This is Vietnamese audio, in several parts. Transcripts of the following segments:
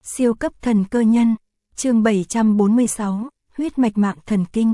Siêu cấp thần cơ nhân, chương 746, huyết mạch mạng thần kinh.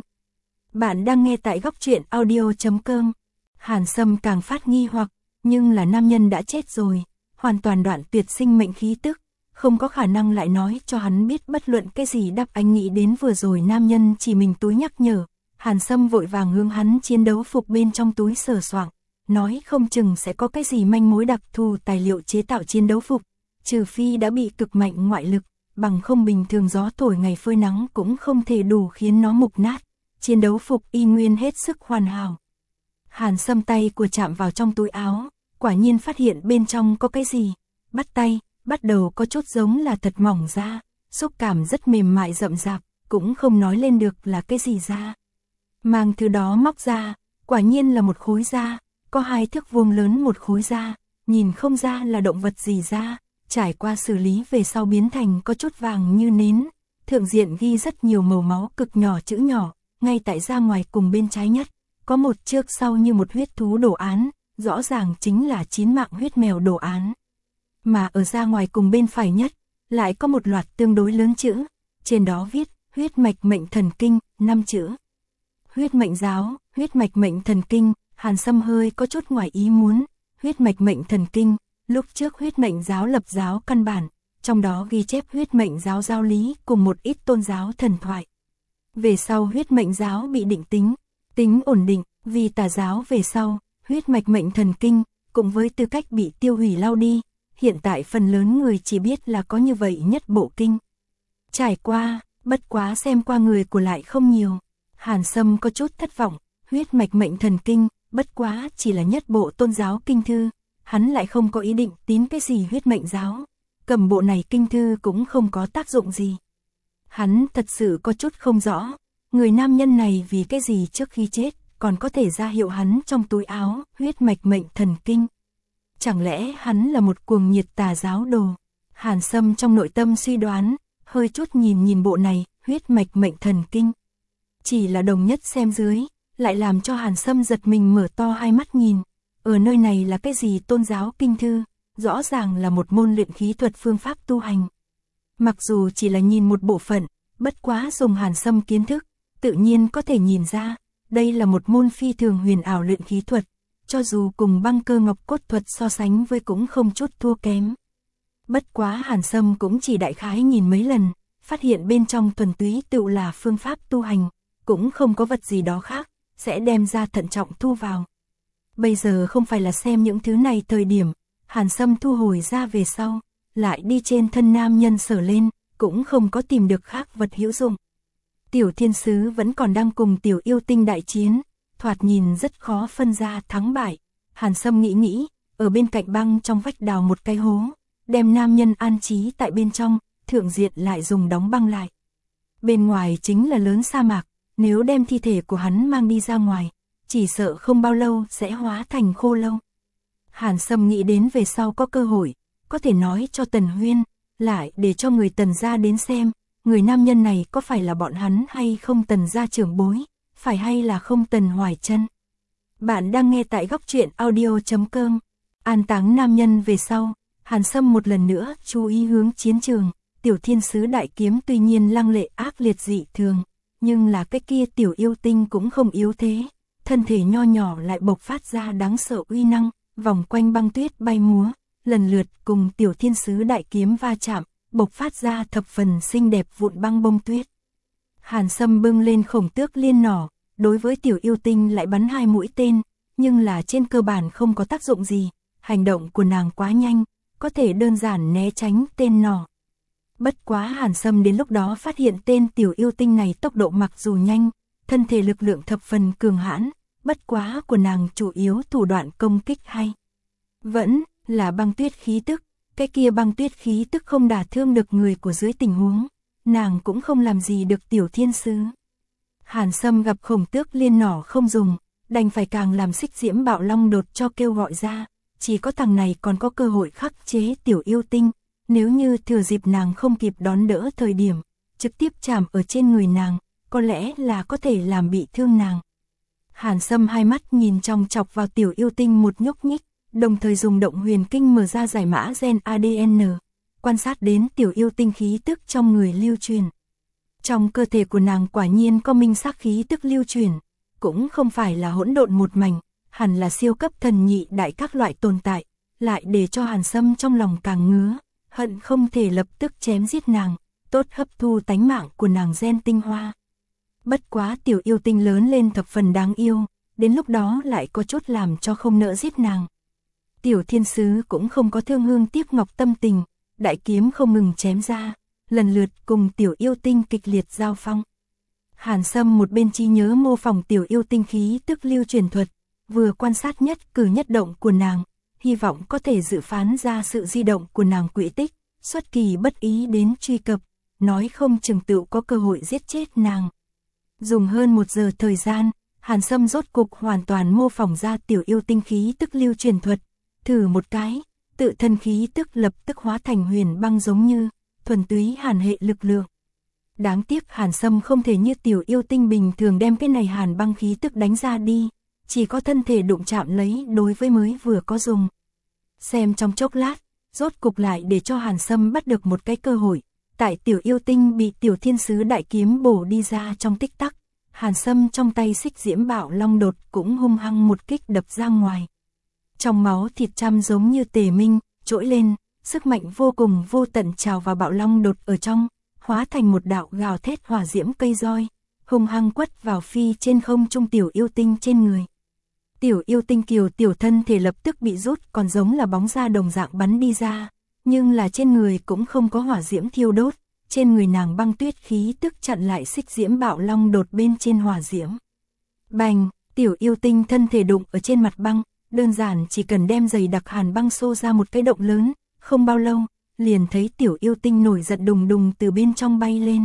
Bạn đang nghe tại góc truyện audio.com. Hàn Sâm càng phát nghi hoặc, nhưng là nam nhân đã chết rồi, hoàn toàn đoạn tuyệt sinh mệnh khí tức, không có khả năng lại nói cho hắn biết bất luận cái gì. Đáp anh nghĩ đến vừa rồi nam nhân chỉ mình túi nhắc nhở, Hàn Sâm vội vàng hướng hắn chiến đấu phục bên trong túi sờ soạng, nói không chừng sẽ có cái gì manh mối đặc thù tài liệu chế tạo chiến đấu phục. Trừ phi đã bị cực mạnh ngoại lực, bằng không bình thường gió thổi ngày phơi nắng cũng không thể đủ khiến nó mục nát. Chiến đấu phục y nguyên hết sức hoàn hảo. Hàn Sâm tay của chạm vào trong túi áo, quả nhiên phát hiện bên trong có cái gì. Bắt tay, bắt đầu có chút giống là thật mỏng da, xúc cảm rất mềm mại rậm rạp, cũng không nói lên được là cái gì da. Mang thứ đó móc ra, quả nhiên là một khối da, có 2 thước vuông lớn một khối da, nhìn không ra là động vật gì da. Trải qua xử lý về sau biến thành có chút vàng như nến, thượng diện ghi rất nhiều màu máu cực nhỏ chữ nhỏ, ngay tại da ngoài cùng bên trái nhất, có một trước sau như một huyết thú đồ án, rõ ràng chính là 9 mạng huyết mèo đồ án. Mà ở da ngoài cùng bên phải nhất, lại có một loạt tương đối lớn chữ, trên đó viết, huyết mạch mệnh thần kinh, 5 chữ. Huyết mệnh giáo, huyết mạch mệnh thần kinh, Hàn Sâm hơi có chút ngoài ý muốn, huyết mạch mệnh thần kinh. Lúc trước huyết mệnh giáo lập giáo căn bản, trong đó ghi chép huyết mệnh giáo giáo lý cùng một ít tôn giáo thần thoại. Về sau huyết mệnh giáo bị định tính ổn định, vì tà giáo về sau, huyết mạch mệnh thần kinh, cùng với tư cách bị tiêu hủy lao đi, hiện tại phần lớn người chỉ biết là có như vậy nhất bộ kinh. Trải qua, bất quá xem qua người của lại không nhiều, Hàn Sâm có chút thất vọng, huyết mạch mệnh thần kinh, bất quá chỉ là nhất bộ tôn giáo kinh thư. Hắn lại không có ý định tín cái gì huyết mệnh giáo, cầm bộ này kinh thư cũng không có tác dụng gì. Hắn thật sự có chút không rõ, người nam nhân này vì cái gì trước khi chết, còn có thể ra hiệu hắn trong túi áo, huyết mạch mệnh thần kinh. Chẳng lẽ hắn là một cuồng nhiệt tà giáo đồ? Hàn Sâm trong nội tâm suy đoán, hơi chút nhìn bộ này, huyết mạch mệnh thần kinh. Chỉ là đồng nhất xem dưới, lại làm cho Hàn Sâm giật mình mở to hai mắt nhìn. Ở nơi này là cái gì tôn giáo kinh thư, rõ ràng là một môn luyện khí thuật phương pháp tu hành. Mặc dù chỉ là nhìn một bộ phận, bất quá dùng Hàn Sâm kiến thức, tự nhiên có thể nhìn ra, đây là một môn phi thường huyền ảo luyện khí thuật, cho dù cùng băng cơ ngọc cốt thuật so sánh với cũng không chút thua kém. Bất quá Hàn Sâm cũng chỉ đại khái nhìn mấy lần, phát hiện bên trong thuần túy tựu là phương pháp tu hành, cũng không có vật gì đó khác, sẽ đem ra thận trọng thu vào. Bây giờ không phải là xem những thứ này thời điểm, Hàn Sâm thu hồi ra về sau, lại đi trên thân nam nhân sờ lên, cũng không có tìm được khác vật hữu dụng. Tiểu thiên sứ vẫn còn đang cùng tiểu yêu tinh đại chiến, thoạt nhìn rất khó phân ra thắng bại. Hàn Sâm nghĩ, ở bên cạnh băng trong vách đào một cái hố, đem nam nhân an trí tại bên trong, thượng diện lại dùng đóng băng lại. Bên ngoài chính là lớn sa mạc, nếu đem thi thể của hắn mang đi ra ngoài, chỉ sợ không bao lâu sẽ hóa thành khô lâu. Hàn Sâm nghĩ đến về sau có cơ hội, có thể nói cho Tần Huyên, lại để cho người Tần gia đến xem, người nam nhân này có phải là bọn hắn hay không Tần gia trưởng bối, phải hay là không Tần Hoài Chân. Bạn đang nghe tại góc truyện audio.com. An táng nam nhân về sau, Hàn Sâm một lần nữa chú ý hướng chiến trường, tiểu thiên sứ đại kiếm tuy nhiên lăng lệ ác liệt dị thường, nhưng là cái kia tiểu yêu tinh cũng không yếu thế. Thân thể nho nhỏ lại bộc phát ra đáng sợ uy năng, vòng quanh băng tuyết bay múa, lần lượt cùng tiểu thiên sứ đại kiếm va chạm, bộc phát ra thập phần xinh đẹp vụn băng bông tuyết. Hàn Sâm bưng lên khổng tước liên nỏ, đối với tiểu yêu tinh lại bắn 2 mũi tên, nhưng là trên cơ bản không có tác dụng gì, hành động của nàng quá nhanh, có thể đơn giản né tránh tên nỏ. Bất quá Hàn Sâm đến lúc đó phát hiện tên tiểu yêu tinh này tốc độ mặc dù nhanh, thân thể lực lượng thập phần cường hãn, bất quá của nàng chủ yếu thủ đoạn công kích hay vẫn là băng tuyết khí tức, cái kia băng tuyết khí tức không đả thương được người của dưới tình huống, nàng cũng không làm gì được tiểu thiên sứ. Hàn Sâm gặp khổng tước liên nỏ không dùng, đành phải càng làm xích diễm bạo long đột cho kêu gọi ra, chỉ có thằng này còn có cơ hội khắc chế tiểu yêu tinh, nếu như thừa dịp nàng không kịp đón đỡ thời điểm, trực tiếp chạm ở trên người nàng, có lẽ là có thể làm bị thương nàng. Hàn Sâm hai mắt nhìn chòng chọc vào tiểu yêu tinh một nhúc nhích, đồng thời dùng động huyền kinh mở ra giải mã gen ADN, quan sát đến tiểu yêu tinh khí tức trong người lưu truyền. Trong cơ thể của nàng quả nhiên có minh sắc khí tức lưu truyền, cũng không phải là hỗn độn một mảnh, hẳn là siêu cấp thần nhị đại các loại tồn tại, lại để cho Hàn Sâm trong lòng càng ngứa, hận không thể lập tức chém giết nàng, tốt hấp thu tánh mạng của nàng gen tinh hoa. Bất quá tiểu yêu tinh lớn lên thập phần đáng yêu, đến lúc đó lại có chút làm cho không nỡ giết nàng. Tiểu thiên sứ cũng không có thương hương tiếc ngọc tâm tình, đại kiếm không ngừng chém ra, lần lượt cùng tiểu yêu tinh kịch liệt giao phong. Hàn Sâm một bên trí nhớ mô phỏng tiểu yêu tinh khí tức lưu truyền thuật, vừa quan sát nhất cử nhất động của nàng, hy vọng có thể dự phán ra sự di động của nàng quỹ tích, xuất kỳ bất ý đến truy cập, nói không chừng tựu có cơ hội giết chết nàng. Dùng hơn 1 giờ thời gian, Hàn Sâm rốt cục hoàn toàn mô phỏng ra tiểu yêu tinh khí tức lưu truyền thuật, thử một cái, tự thân khí tức lập tức hóa thành huyền băng giống như thuần túy hàn hệ lực lượng. Đáng tiếc Hàn Sâm không thể như tiểu yêu tinh bình thường đem cái này hàn băng khí tức đánh ra đi, chỉ có thân thể đụng chạm lấy đối với mới vừa có dùng. Xem trong chốc lát, rốt cục lại để cho Hàn Sâm bắt được một cái cơ hội, tại tiểu yêu tinh bị tiểu thiên sứ đại kiếm bổ đi ra trong tích tắc, Hàn Sâm trong tay xích diễm bạo long đột cũng hung hăng một kích đập ra ngoài. Trong máu thịt trăm giống như tề minh, trỗi lên, sức mạnh vô cùng vô tận trào vào bạo long đột ở trong, hóa thành một đạo gào thét hỏa diễm cây roi, hung hăng quất vào phi trên không trung tiểu yêu tinh trên người. Tiểu yêu tinh kiều tiểu thân thể lập tức bị rút còn giống là bóng da đồng dạng bắn đi ra, nhưng là trên người cũng không có hỏa diễm thiêu đốt, trên người nàng băng tuyết khí tức chặn lại xích diễm bạo long đột bên trên hỏa diễm. Bành, tiểu yêu tinh thân thể đụng ở trên mặt băng, đơn giản chỉ cần đem giày đặc hàn băng xô ra một cái động lớn, không bao lâu, liền thấy tiểu yêu tinh nổi giận đùng đùng từ bên trong bay lên.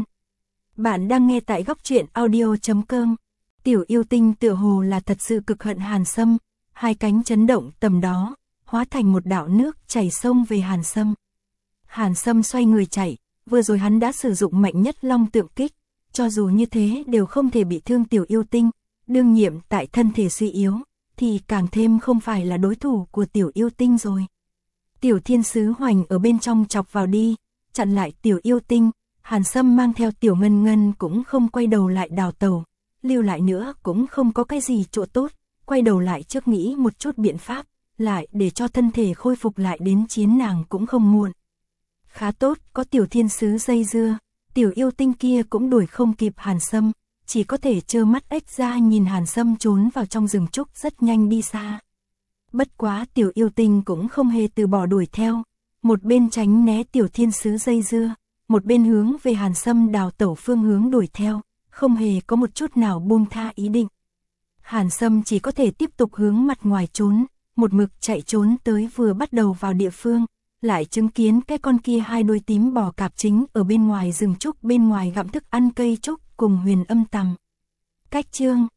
Bạn đang nghe tại góc truyện audio.com. Tiểu yêu tinh tựa hồ là thật sự cực hận Hàn Sâm, hai cánh chấn động tầm đó, hóa thành một đạo nước chảy sông về Hàn Sâm. Hàn Sâm xoay người chạy, vừa rồi hắn đã sử dụng mạnh nhất long tượng kích, cho dù như thế đều không thể bị thương tiểu yêu tinh, đương nhiệm tại thân thể suy yếu, thì càng thêm không phải là đối thủ của tiểu yêu tinh rồi. Tiểu thiên sứ hoành ở bên trong chọc vào đi, chặn lại tiểu yêu tinh, Hàn Sâm mang theo tiểu ngân ngân cũng không quay đầu lại đào tàu, lưu lại nữa cũng không có cái gì chỗ tốt, quay đầu lại trước nghĩ một chút biện pháp, lại để cho thân thể khôi phục lại đến chiến nàng cũng không muộn. Khá tốt, có tiểu thiên sứ dây dưa, tiểu yêu tinh kia cũng đuổi không kịp Hàn Sâm, chỉ có thể trơ mắt ếch ra nhìn Hàn Sâm trốn vào trong rừng trúc rất nhanh đi xa. Bất quá tiểu yêu tinh cũng không hề từ bỏ đuổi theo, một bên tránh né tiểu thiên sứ dây dưa, một bên hướng về Hàn Sâm đào tẩu phương hướng đuổi theo, không hề có một chút nào buông tha ý định. Hàn Sâm chỉ có thể tiếp tục hướng mặt ngoài trốn, một mực chạy trốn tới vừa bắt đầu vào địa phương, lại chứng kiến cái con kia hai đuôi tím bò cạp chính ở bên ngoài rừng trúc bên ngoài gặm thức ăn cây trúc cùng huyền âm tằm. Cách chương